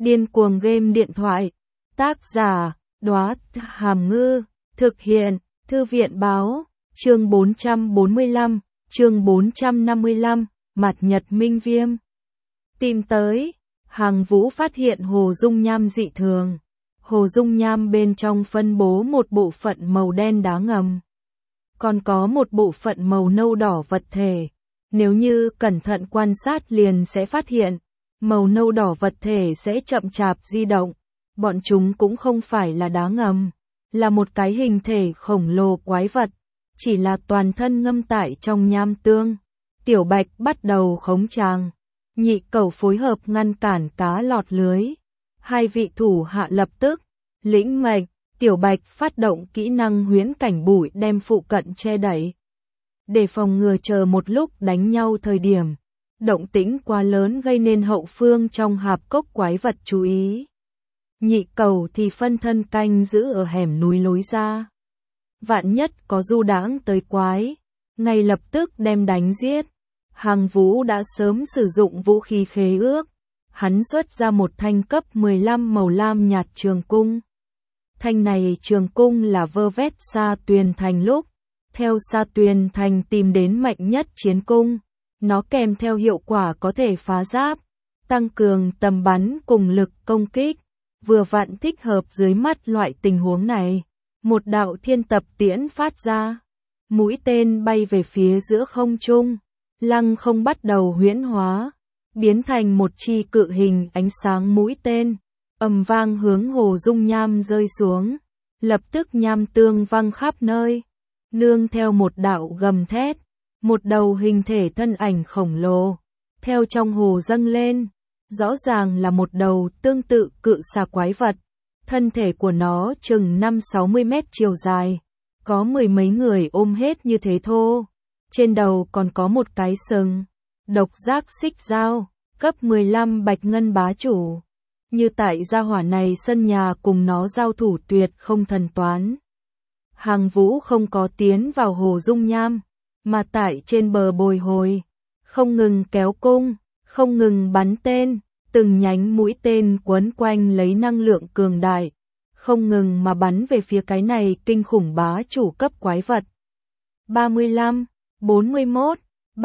Điên cuồng game điện thoại. Tác giả, Đóa Hàm Ngư. Thực hiện, Thư viện báo. Chương 445, chương 455, Mặt Nhật Minh Viêm. Tìm tới, Hằng Vũ phát hiện hồ dung nham dị thường. Hồ dung nham bên trong phân bố một bộ phận màu đen đá ngầm. Còn có một bộ phận màu nâu đỏ vật thể. Nếu như cẩn thận quan sát liền sẽ phát hiện, màu nâu đỏ vật thể sẽ chậm chạp di động. Bọn chúng cũng không phải là đá ngầm, là một cái hình thể khổng lồ quái vật, chỉ là toàn thân ngâm tại trong nham tương. Tiểu Bạch bắt đầu khống tràng, Nhị Cẩu phối hợp ngăn cản cá lọt lưới. Hai vị thủ hạ lập tức lĩnh mệnh, Tiểu Bạch phát động kỹ năng huyễn cảnh bụi đem phụ cận che đậy. Để phòng ngừa chờ một lúc đánh nhau thời điểm, động tĩnh quá lớn gây nên hậu phương trong hạp cốc quái vật chú ý. Nhị Cẩu thì phân thân canh giữ ở hẻm núi lối ra. Vạn nhất có du đãng tới quái, ngay lập tức đem đánh giết. Hằng Vũ đã sớm sử dụng vũ khí khế ước. Hắn xuất ra một thanh cấp 15 màu lam nhạt trường cung. Thanh này trường cung là vơ vét Sa Tuyền Thành lúc theo Sa Tuyền Thành tìm đến mạnh nhất chiến cung. Nó kèm theo hiệu quả có thể phá giáp, tăng cường tầm bắn cùng lực công kích. Vừa vặn thích hợp dưới mắt loại tình huống này. Một đạo thiên tập tiễn phát ra. Mũi tên bay về phía giữa không trung. Lăng không bắt đầu huyễn hóa, biến thành một chi cự hình ánh sáng mũi tên. Ầm vang hướng hồ dung nham rơi xuống. Lập tức nham tương văng khắp nơi. Nương theo một đạo gầm thét. Một đầu hình thể thân ảnh khổng lồ. Theo trong hồ dâng lên. Rõ ràng là một đầu tương tự cự xà quái vật. Thân thể của nó chừng 5-60 mét chiều dài. Có mười mấy người ôm hết như thế thô. Trên đầu còn có một cái sừng. Độc giác xích dao, cấp 15 bạch ngân bá chủ. Như tại gia hỏa này sân nhà cùng nó giao thủ tuyệt không thần toán. Hằng Vũ không có tiến vào hồ dung nham, mà tại trên bờ bồi hồi. Không ngừng kéo cung, không ngừng bắn tên. Từng nhánh mũi tên quấn quanh lấy năng lượng cường đại, không ngừng mà bắn về phía cái này kinh khủng bá chủ cấp quái vật. 35, 41,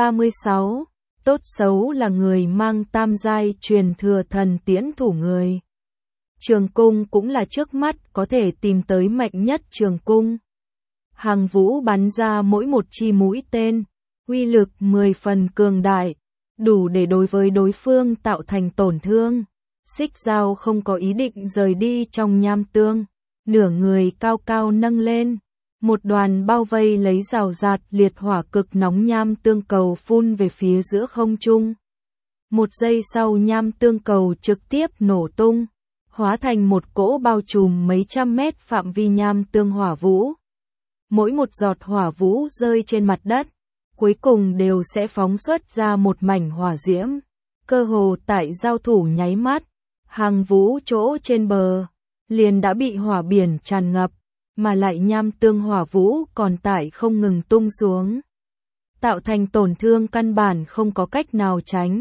36, tốt xấu là người mang tam giai truyền thừa thần tiễn thủ người. Trường cung cũng là trước mắt có thể tìm tới mạnh nhất trường cung. Hằng Vũ bắn ra mỗi một chi mũi tên, uy lực 10 phần cường đại. Đủ để đối với đối phương tạo thành tổn thương. Xích dao không có ý định rời đi trong nham tương. Nửa người cao cao nâng lên. Một đoàn bao vây lấy rào rạt liệt hỏa cực nóng nham tương cầu phun về phía giữa không trung. Một giây sau nham tương cầu trực tiếp nổ tung. Hóa thành một cỗ bao trùm mấy trăm mét phạm vi nham tương hỏa vũ. Mỗi một giọt hỏa vũ rơi trên mặt đất. Cuối cùng đều sẽ phóng xuất ra một mảnh hỏa diễm. Cơ hồ tại giao thủ nháy mắt, Hằng Vũ chỗ trên bờ liền đã bị hỏa biển tràn ngập, mà lại nham tương hỏa vũ còn tại không ngừng tung xuống, tạo thành tổn thương căn bản không có cách nào tránh.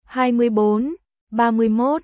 24, 31,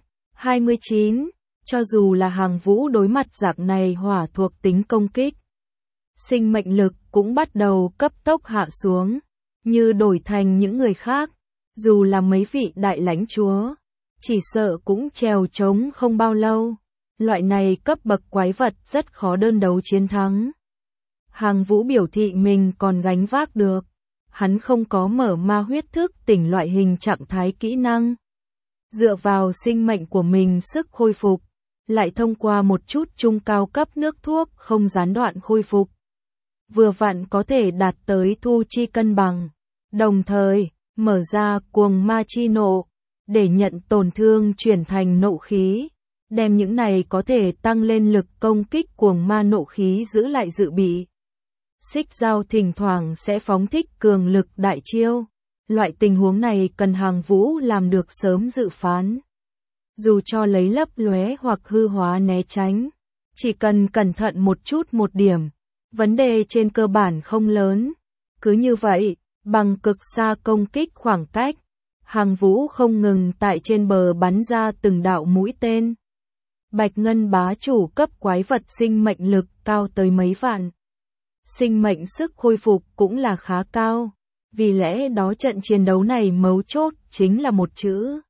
29, cho dù là Hằng Vũ đối mặt dạng này hỏa thuộc tính công kích, sinh mệnh lực cũng bắt đầu cấp tốc hạ xuống. Như đổi thành những người khác, dù là mấy vị đại lãnh chúa, chỉ sợ cũng trèo trống không bao lâu. Loại này cấp bậc quái vật rất khó đơn đấu chiến thắng. Hằng Vũ biểu thị mình còn gánh vác được. Hắn không có mở ma huyết thức tỉnh loại hình trạng thái kỹ năng. Dựa vào sinh mệnh của mình sức khôi phục, lại thông qua một chút trung cao cấp nước thuốc không gián đoạn khôi phục. Vừa vặn có thể đạt tới thu chi cân bằng, đồng thời mở ra cuồng ma chi nộ, để nhận tổn thương chuyển thành nộ khí, đem những này có thể tăng lên lực công kích cuồng ma nộ khí giữ lại dự bị. Xích dao thỉnh thoảng sẽ phóng thích cường lực đại chiêu, loại tình huống này cần Hằng Vũ làm được sớm dự phán. Dù cho lấy lấp lóe hoặc hư hóa né tránh, chỉ cần cẩn thận một chút một điểm. Vấn đề trên cơ bản không lớn. Cứ như vậy, bằng cực xa công kích khoảng cách, Hàng Vũ không ngừng tại trên bờ bắn ra từng đạo mũi tên. Bạch Ngân bá chủ cấp quái vật sinh mệnh lực cao tới mấy vạn. Sinh mệnh sức khôi phục cũng là khá cao. Vì lẽ đó trận chiến đấu này mấu chốt chính là một chữ.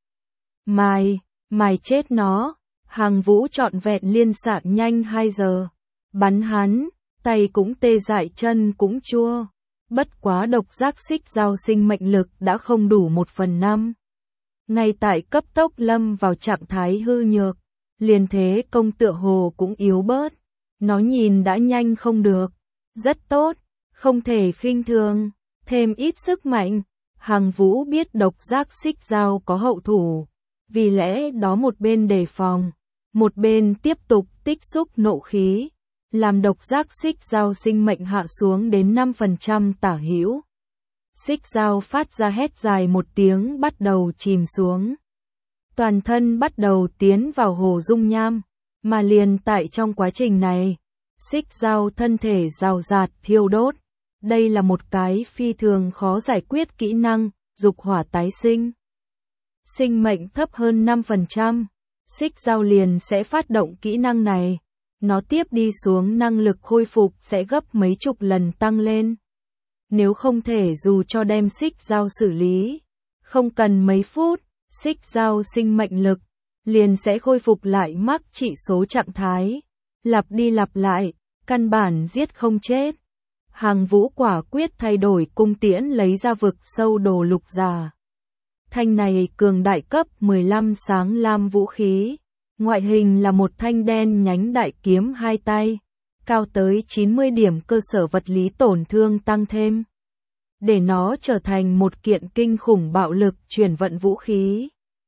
Mài chết nó. Hàng Vũ trọn vẹn liên xạ nhanh 2 giờ. Bắn hắn, tay cũng tê dại chân cũng chua. Bất quá độc giác xích dao sinh mệnh lực đã không đủ 1/5. Ngay tại cấp tốc lâm vào trạng thái hư nhược, liền thế công tựa hồ cũng yếu bớt. Nó nhìn đã nhanh không được. Rất tốt, không thể khinh thường. Thêm ít sức mạnh, Hàng Vũ biết độc giác xích dao có hậu thủ. Vì lẽ đó một bên đề phòng, một bên tiếp tục tích xúc nộ khí, làm độc giác xích dao sinh mệnh hạ xuống đến 5% tả hữu. Xích dao phát ra hét dài một tiếng bắt đầu chìm xuống. Toàn thân bắt đầu tiến vào hồ dung nham, mà liền tại trong quá trình này, xích dao thân thể rào rạt thiêu đốt. Đây là một cái phi thường khó giải quyết kỹ năng, dục hỏa tái sinh. Sinh mệnh thấp hơn 5%, xích dao liền sẽ phát động kỹ năng này. Nó tiếp đi xuống năng lực khôi phục sẽ gấp mấy chục lần tăng lên. Nếu không thể dù cho đem xích dao xử lý, không cần mấy phút, xích dao sinh mệnh lực liền sẽ khôi phục lại mắc trị số trạng thái. Lặp đi lặp lại, căn bản giết không chết. Hàng Vũ quả quyết thay đổi cung tiễn lấy ra vực sâu đồ lục giả. Thanh này cường đại cấp 15 sáng lam vũ khí. Ngoại hình là một thanh đen nhánh đại kiếm 2 tay. Cao tới 90 điểm cơ sở vật lý tổn thương tăng thêm. Để nó trở thành một kiện kinh khủng bạo lực chuyển vận vũ khí.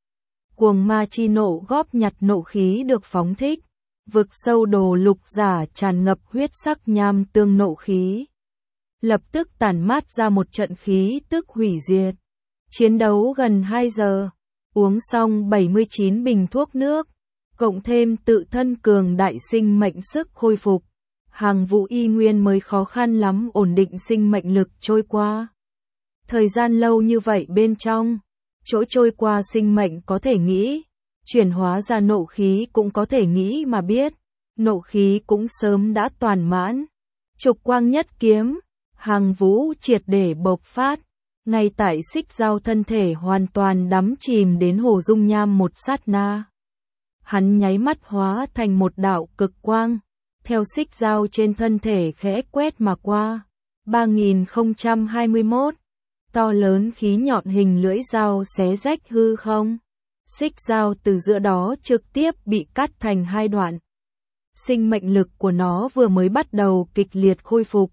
Cuồng ma chi nộ góp nhặt nộ khí được phóng thích. Vực sâu đồ lục giả tràn ngập huyết sắc nham tương nộ khí. Lập tức tản mát ra một trận khí tức hủy diệt. Chiến đấu gần 2 giờ, uống xong 79 bình thuốc nước, cộng thêm tự thân cường đại sinh mệnh sức khôi phục. Hàng Vũ y nguyên mới khó khăn lắm ổn định sinh mệnh lực trôi qua. Thời gian lâu như vậy bên trong, chỗ trôi qua sinh mệnh có thể nghĩ, chuyển hóa ra nộ khí cũng có thể nghĩ mà biết, nộ khí cũng sớm đã toàn mãn. Trục quang nhất kiếm, Hàng Vũ triệt để bộc phát, ngay tại xích dao thân thể hoàn toàn đắm chìm đến hồ dung nham một sát na. Hắn nháy mắt hóa thành một đạo cực quang, theo xích dao trên thân thể khẽ quét mà qua. 3021, to lớn khí nhọn hình lưỡi dao xé rách hư không. Xích dao từ giữa đó trực tiếp bị cắt thành 2 đoạn. Sinh mệnh lực của nó vừa mới bắt đầu kịch liệt khôi phục.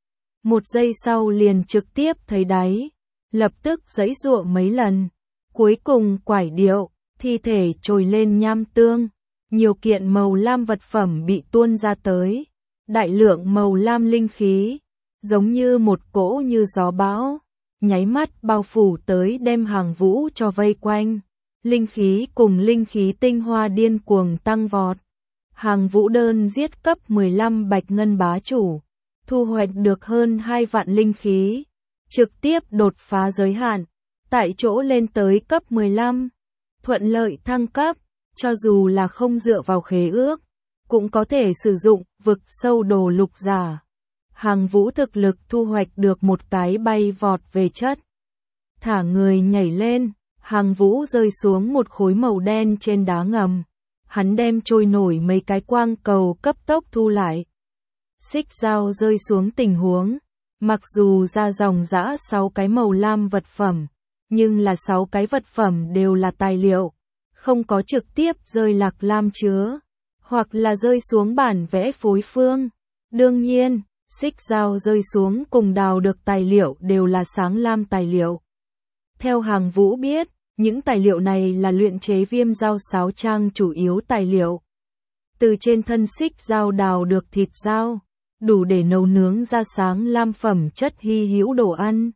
1 giây sau liền trực tiếp thấy đáy, lập tức giãy giụa mấy lần. Cuối cùng quải điệu, thi thể trồi lên nham tương. Nhiều kiện màu lam vật phẩm bị tuôn ra tới. Đại lượng màu lam linh khí, giống như một cỗ như gió bão, nháy mắt bao phủ tới đem Hàng Vũ cho vây quanh. Linh khí cùng linh khí tinh hoa điên cuồng tăng vọt. Hàng Vũ đơn giết cấp 15 Bạch Ngân bá chủ, thu hoạch được hơn 2 vạn linh khí, trực tiếp đột phá giới hạn, tại chỗ lên tới cấp 15. Thuận lợi thăng cấp, cho dù là không dựa vào khế ước, cũng có thể sử dụng vực sâu đồ lục giả. Hàng Vũ thực lực thu hoạch được một cái bay vọt về chất. Thả người nhảy lên, Hàng Vũ rơi xuống một khối màu đen trên đá ngầm. Hắn đem trôi nổi mấy cái quang cầu cấp tốc thu lại. Xích dao rơi xuống tình huống, mặc dù ra dòng dã 6 cái màu lam vật phẩm, nhưng là 6 cái vật phẩm đều là tài liệu, không có trực tiếp rơi lạc lam chứa, hoặc là rơi xuống bản vẽ phối phương. Đương nhiên, xích dao rơi xuống cùng đào được tài liệu đều là sáng lam tài liệu. Theo Hàng Vũ biết, những tài liệu này là luyện chế viêm dao sáo trang chủ yếu tài liệu. Từ trên thân xích dao đào được thịt dao, đủ để nấu nướng ra sáng lam phẩm chất hy hữu đồ ăn.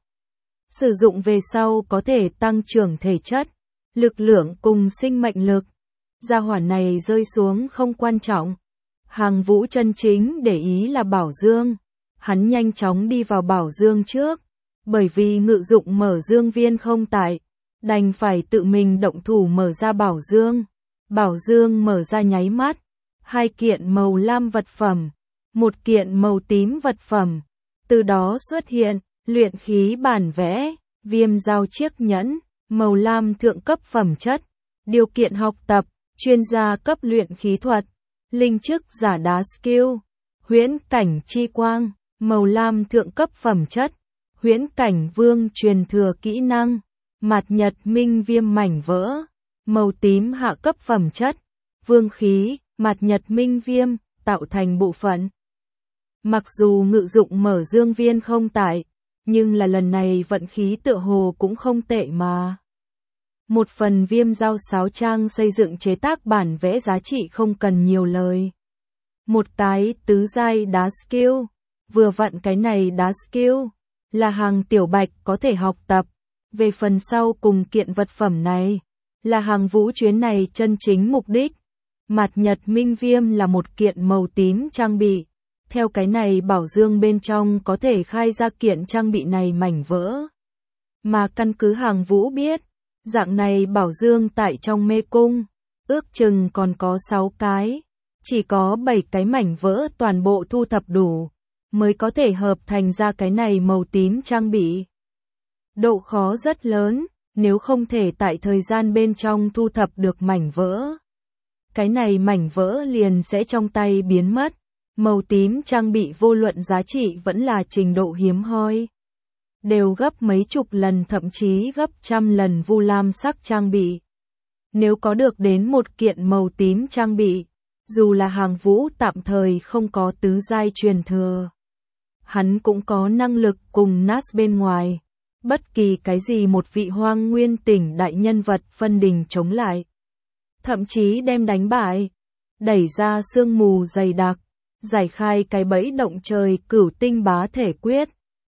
Sử dụng về sau có thể tăng trưởng thể chất, lực lượng cùng sinh mệnh lực. Gia hỏa này rơi xuống không quan trọng. Hàng Vũ chân chính để ý là bảo dương. Hắn nhanh chóng đi vào bảo dương trước, bởi vì ngự dụng mở dương viên không tại. đành phải tự mình động thủ mở ra bảo dương. Bảo dương mở ra nháy mắt, 2 kiện màu lam vật phẩm, 1 kiện màu tím vật phẩm, từ đó xuất hiện, luyện khí bản vẽ, viêm giao chiếc nhẫn, màu lam thượng cấp phẩm chất, điều kiện học tập, chuyên gia cấp luyện khí thuật, linh chức giả đá skill, huyễn cảnh chi quang, màu lam thượng cấp phẩm chất, huyễn cảnh vương truyền thừa kỹ năng, mạt nhật minh viêm mảnh vỡ, màu tím hạ cấp phẩm chất, vương khí, mạt nhật minh viêm, tạo thành bộ phận. Mặc dù ngự dụng mở dương viên không tải, nhưng là lần này vận khí tựa hồ cũng không tệ mà. Một phần viêm giao sáo trang xây dựng chế tác bản vẽ giá trị không cần nhiều lời. Một cái tứ giai đá skill, vừa vặn cái này đá skill, là hàng tiểu bạch có thể học tập. Về phần sau cùng kiện vật phẩm này, là hàng vũ chuyến này chân chính mục đích. Mạt nhật minh viêm là một kiện màu tím trang bị. Theo cái này bảo dương bên trong có thể khai ra kiện trang bị này mảnh vỡ. Mà căn cứ hàng vũ biết, dạng này bảo dương tại trong mê cung, ước chừng còn có 6 cái. Chỉ có 7 cái mảnh vỡ toàn bộ thu thập đủ, mới có thể hợp thành ra cái này màu tím trang bị. Độ khó rất lớn, nếu không thể tại thời gian bên trong thu thập được mảnh vỡ. Cái này mảnh vỡ liền sẽ trong tay biến mất. Màu tím trang bị vô luận giá trị vẫn là trình độ hiếm hoi. Đều gấp mấy chục lần thậm chí gấp trăm lần vu lam sắc trang bị. Nếu có được đến một kiện màu tím trang bị, dù là hàng vũ tạm thời không có tứ giai truyền thừa, hắn cũng có năng lực cùng Nas bên ngoài. Bất kỳ cái gì một vị hoang nguyên tỉnh đại nhân vật phân đình chống lại. Thậm chí đem đánh bại, đẩy ra sương mù dày đặc, giải khai cái bẫy động trời cửu tinh bá thể quyết.